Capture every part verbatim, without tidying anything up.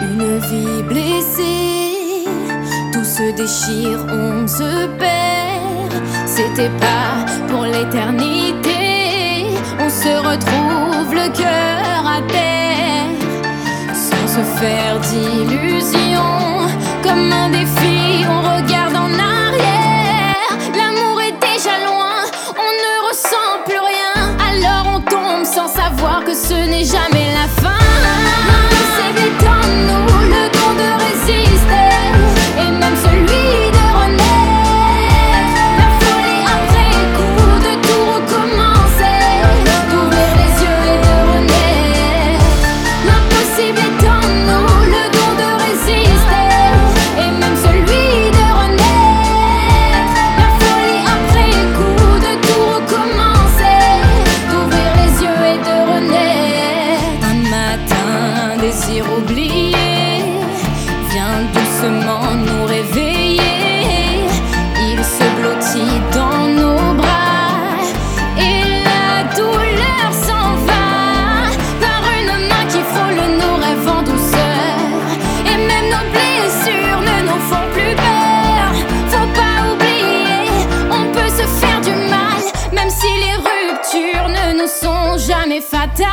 Une vie blessée, tout se déchire, on se perd. C'était pas pour l'éternité, on se retrouve le cœur à terre, sans se faire d'illusions. Comme un défi, on regarde en arrière. L'amour est déjà loin, on ne ressent plus rien. Alors on tombe sans savoir que ce n'est jamais la fin. L'impossible est en nous, le don de résister, et même celui de renaître. La folie après coup, de tout recommencer, d'ouvrir les yeux et de renaître. L'impossible est en nous, le don de résister, et même celui de renaître. La folie après coup, de tout recommencer, d'ouvrir les yeux et de renaître. Un matin, un désir oublié vient doucement nous réveiller. Il se blottit dans nos bras et la douleur s'en va par une main qui frôle nos rêves en douceur. Et même nos blessures ne nous font plus peur. Faut pas oublier, on peut se faire du mal, même si les ruptures ne nous sont jamais fatales.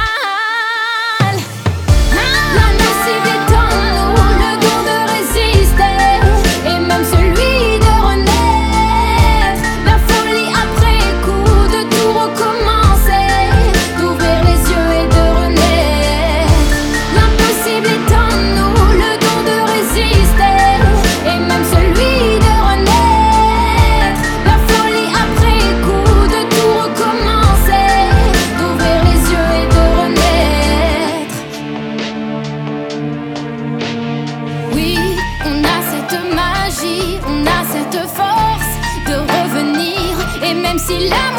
L'impossible est en nous, le don de résister, et même celui de renaître. La folie après coup, de tout recommencer, d'ouvrir les yeux et de renaître. L'impossible est en nous, le don de résister, et même celui de renaître. La folie après coup, de tout recommencer, d'ouvrir les yeux et de renaître. Oui, on a cette magie, on a cette force de revenir, et même si la